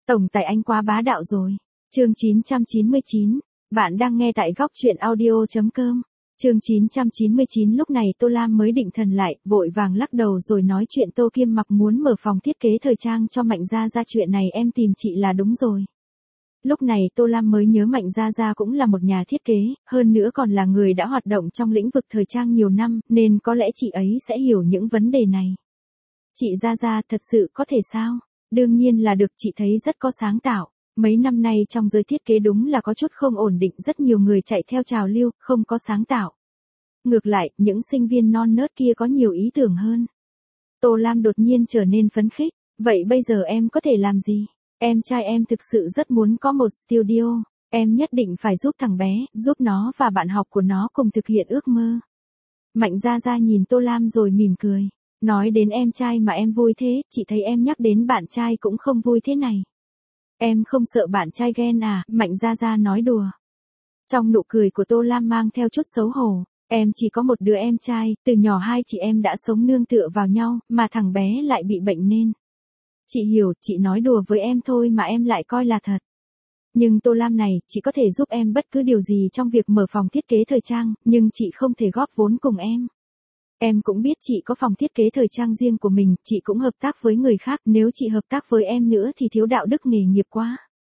Tổng tài anh quá bá đạo rồi. Chương 999. Bạn đang nghe tại góc truyện audio.com. Chương 999 lúc này Tô Lam mới định thần lại, vội vàng lắc đầu rồi nói chuyện Tô Kiêm Mặc muốn mở phòng thiết kế thời trang cho Mạnh Gia Gia, chuyện này em tìm chị là đúng rồi. Lúc này Tô Lam mới nhớ Mạnh Gia Gia cũng là một nhà thiết kế, hơn nữa còn là người đã hoạt động trong lĩnh vực thời trang nhiều năm, nên có lẽ chị ấy sẽ hiểu những vấn đề này. Chị Gia Gia thật sự có thể sao? Đương nhiên là được, chị thấy rất có sáng tạo. Mấy năm nay trong giới thiết kế đúng là có chút không ổn định, rất nhiều người chạy theo trào lưu, không có sáng tạo. Ngược lại, những sinh viên non nớt kia có nhiều ý tưởng hơn. Tô Lam đột nhiên trở nên phấn khích. Vậy bây giờ em có thể làm gì? Em trai em thực sự rất muốn có một studio. Em nhất định phải giúp thằng bé, giúp nó và bạn học của nó cùng thực hiện ước mơ. Mạnh Gia Gia nhìn Tô Lam rồi mỉm cười. Nói đến em trai mà em vui thế, chị thấy em nhắc đến bạn trai cũng không vui thế này. Em không sợ bạn trai ghen à? Mạnh Gia Gia nói đùa. Trong nụ cười của Tô Lam mang theo chút xấu hổ. Em chỉ có một đứa em trai, từ nhỏ hai chị em đã sống nương tựa vào nhau, mà thằng bé lại bị bệnh nên. Chị hiểu, chị nói đùa với em thôi mà em lại coi là thật. Nhưng Tô Lam này, chị có thể giúp em bất cứ điều gì trong việc mở phòng thiết kế thời trang, nhưng chị không thể góp vốn cùng em. Em cũng biết chị có phòng thiết kế thời trang riêng của mình, chị cũng hợp tác với người khác, nếu chị hợp tác với em nữa thì thiếu đạo đức nghề nghiệp quá.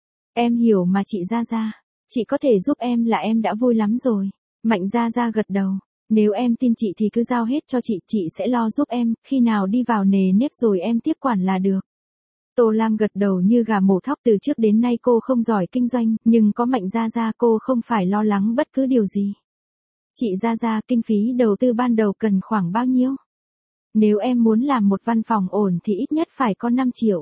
Em hiểu mà chị Gia Gia, chị có thể giúp em là em đã vui lắm rồi. Mạnh Gia Gia gật đầu, nếu em tin chị thì cứ giao hết cho chị sẽ lo giúp em, khi nào đi vào nề nếp rồi em tiếp quản là được. Tô Lam gật đầu như gà mổ thóc, từ trước đến nay cô không giỏi kinh doanh, nhưng có Mạnh Gia Gia cô không phải lo lắng bất cứ điều gì. Chị Gia Gia, kinh phí đầu tư ban đầu cần khoảng bao nhiêu? Nếu em muốn làm một văn phòng ổn thì ít nhất phải có 5 triệu.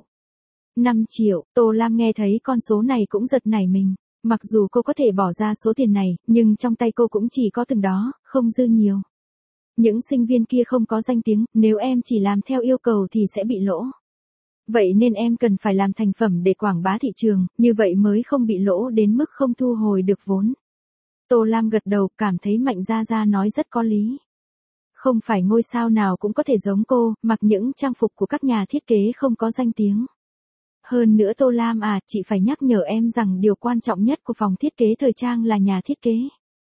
5 triệu, Tô Lam nghe thấy con số này cũng giật nảy mình. Mặc dù cô có thể bỏ ra số tiền này, nhưng trong tay cô cũng chỉ có từng đó, không dư nhiều. Những sinh viên kia không có danh tiếng, nếu em chỉ làm theo yêu cầu thì sẽ bị lỗ. Vậy nên em cần phải làm thành phẩm để quảng bá thị trường, như vậy mới không bị lỗ đến mức không thu hồi được vốn. Tô Lam gật đầu, cảm thấy Mạnh Gia Gia nói rất có lý. Không phải ngôi sao nào cũng có thể giống cô, mặc những trang phục của các nhà thiết kế không có danh tiếng. Hơn nữa Tô Lam à, chị phải nhắc nhở em rằng điều quan trọng nhất của phòng thiết kế thời trang là nhà thiết kế.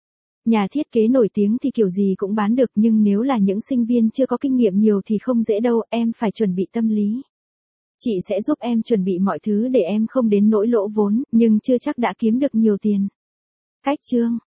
Nhà thiết kế nổi tiếng thì kiểu gì cũng bán được, nhưng nếu là những sinh viên chưa có kinh nghiệm nhiều thì không dễ đâu, em phải chuẩn bị tâm lý. Chị sẽ giúp em chuẩn bị mọi thứ để em không đến nỗi lỗ vốn, nhưng chưa chắc đã kiếm được nhiều tiền. Cách chương